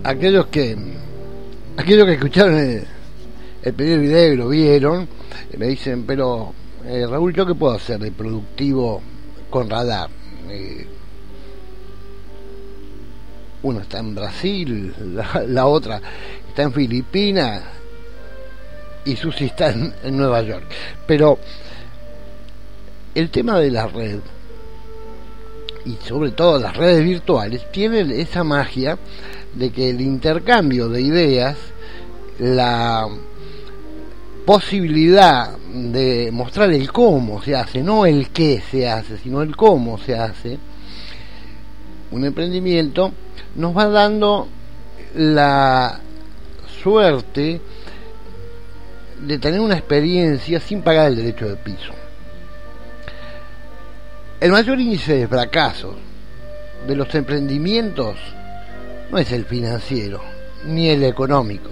aquellos que escucharon el primer video y lo vieron, me dicen, pero Raúl, ¿yo qué puedo hacer de productivo con radar? Uno está en Brasil, la otra está en Filipinas y Susi está en Nueva York. Pero el tema de la red, y sobre todo las redes virtuales, tiene esa magia de que el intercambio de ideas, la posibilidad de mostrar el cómo se hace, no el qué se hace, sino el cómo se hace un emprendimiento, nos va dando la suerte de tener una experiencia sin pagar el derecho de piso. El mayor índice de fracasos de los emprendimientos no es el financiero ni el económico,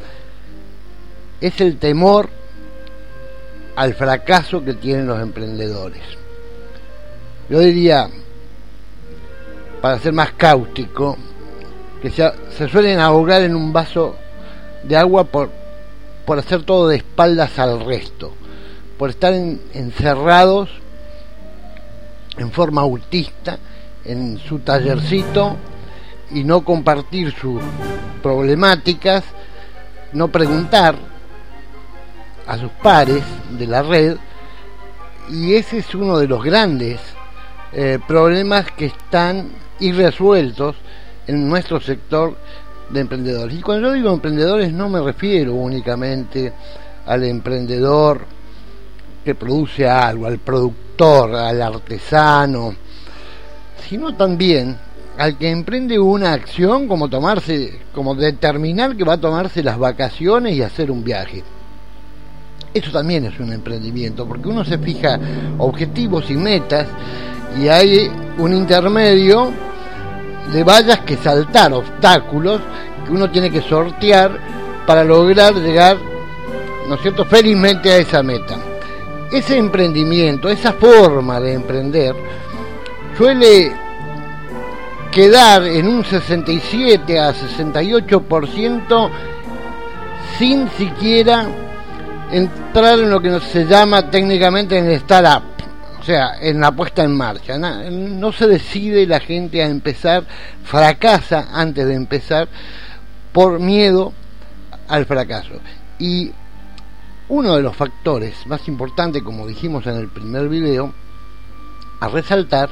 es el temor al fracaso que tienen los emprendedores. Yo diría, para ser más cáustico, que se suelen ahogar en un vaso de agua por hacer todo de espaldas al resto, por estar encerrados en forma autista en su tallercito y no compartir sus problemáticas, no preguntar a sus pares de la red, y ese es uno de los grandes problemas que están irresueltos en nuestro sector de emprendedores. Y cuando yo digo emprendedores no me refiero únicamente al emprendedor que produce algo, al productor, al artesano, sino también al que emprende una acción como determinar que va a tomarse las vacaciones y hacer un viaje. Eso también es un emprendimiento, porque uno se fija objetivos y metas y hay un intermedio de vallas que saltar, obstáculos que uno tiene que sortear para lograr llegar, ¿no es cierto?, felizmente a esa meta. Ese emprendimiento, esa forma de emprender, suele quedar en un 67 a 68% sin siquiera entrar en lo que se llama técnicamente en el startup, o sea, en la puesta en marcha. No se decide la gente a empezar, fracasa antes de empezar por miedo al fracaso. Y uno de los factores más importantes, como dijimos en el primer video, a resaltar,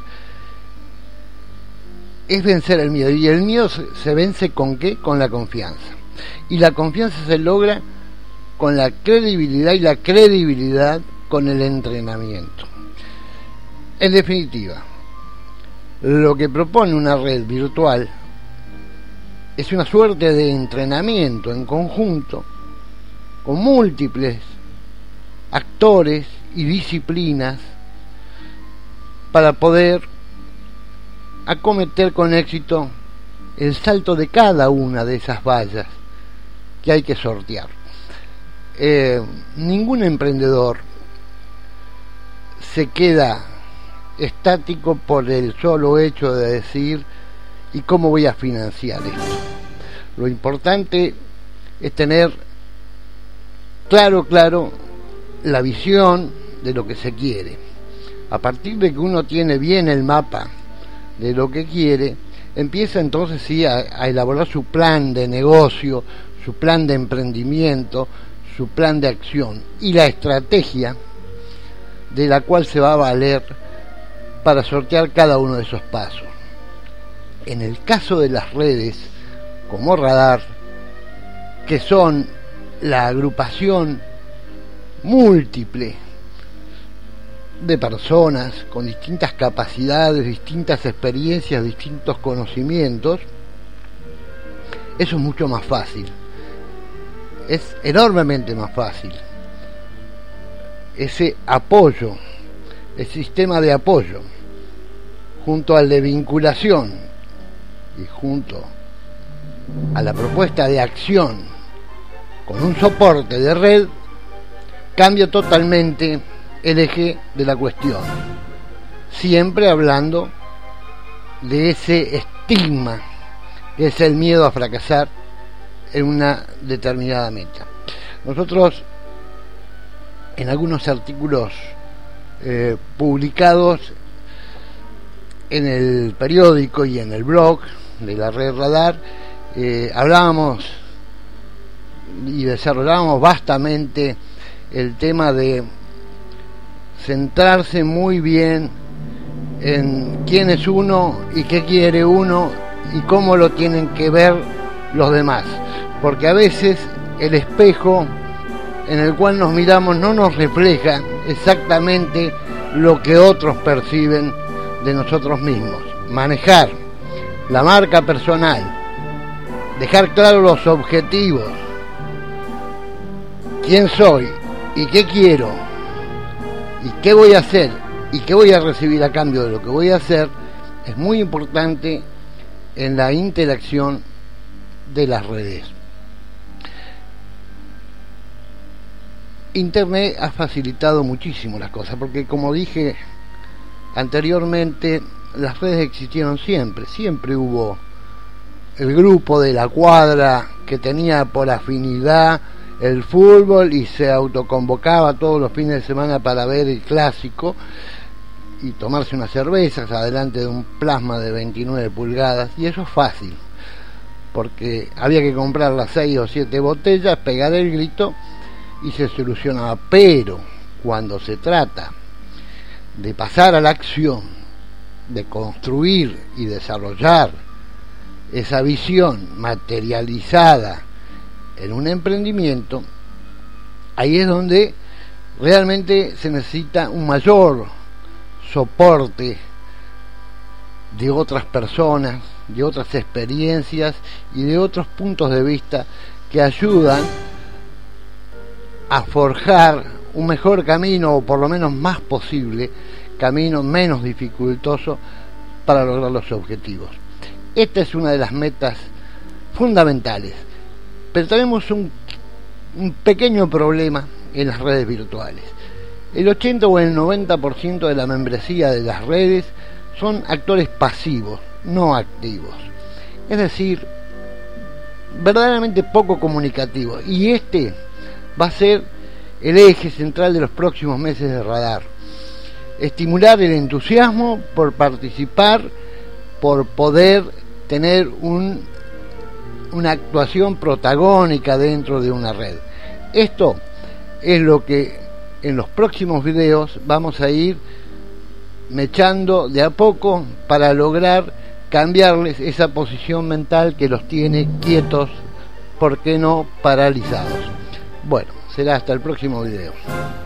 es vencer el miedo. Y el miedo se vence ¿con qué? Con la confianza. Y la confianza se logra con la credibilidad, y la credibilidad con el entrenamiento. En definitiva, lo que propone una red virtual es una suerte de entrenamiento en conjunto con múltiples actores y disciplinas para poder acometer con éxito el salto de cada una de esas vallas que hay que sortear. Ningún emprendedor se queda estático por el solo hecho de decir ¿y cómo voy a financiar esto? Lo importante es tener claro la visión de lo que se quiere. A partir de que uno tiene bien el mapa de lo que quiere, empieza entonces sí a elaborar su plan de negocio, su plan de emprendimiento, su plan de acción y la estrategia de la cual se va a valer para sortear cada uno de esos pasos. En el caso de las redes como Radar, que son la agrupación múltiple de personas con distintas capacidades, distintas experiencias, distintos conocimientos, eso es mucho más fácil, es enormemente más fácil. Ese apoyo, el sistema de apoyo, junto al de vinculación y junto a la propuesta de acción con un soporte de red, cambia totalmente el eje de la cuestión, siempre hablando de ese estigma que es el miedo a fracasar en una determinada meta. Nosotros, en algunos artículos publicados en el periódico y en el blog de la red Radar, hablábamos y desarrollábamos vastamente el tema de centrarse muy bien en quién es uno y qué quiere uno y cómo lo tienen que ver los demás, porque a veces el espejo en el cual nos miramos no nos refleja exactamente lo que otros perciben de nosotros mismos. Manejar la marca personal, dejar claro los objetivos, quién soy y qué quiero y qué voy a hacer y qué voy a recibir a cambio de lo que voy a hacer, es muy importante en la interacción de las redes. Internet ha facilitado muchísimo las cosas, porque como dije anteriormente, las redes existieron siempre hubo el grupo de la cuadra que tenía por afinidad el fútbol y se autoconvocaba todos los fines de semana para ver el clásico y tomarse unas cervezas adelante de un plasma de 29 pulgadas, y eso es fácil, porque había que comprar las 6 o 7 botellas, pegar el grito y se solucionaba. Pero cuando se trata de pasar a la acción, de construir y desarrollar esa visión materializada en un emprendimiento, ahí es donde realmente se necesita un mayor soporte de otras personas, de otras experiencias y de otros puntos de vista que ayudan a forjar un mejor camino, o por lo menos más posible, camino menos dificultoso para lograr los objetivos. Esta es una de las metas fundamentales, pero tenemos un pequeño problema en las redes virtuales. El 80 o el 90% de la membresía de las redes son actores pasivos, no activos. Es decir, verdaderamente poco comunicativos. Y este va a ser el eje central de los próximos meses de Radar. Estimular el entusiasmo por participar, por poder tener una actuación protagónica dentro de una red. Esto es lo que en los próximos videos vamos a ir mechando de a poco para lograr cambiarles esa posición mental que los tiene quietos, ¿por qué no paralizados? Bueno, será hasta el próximo video.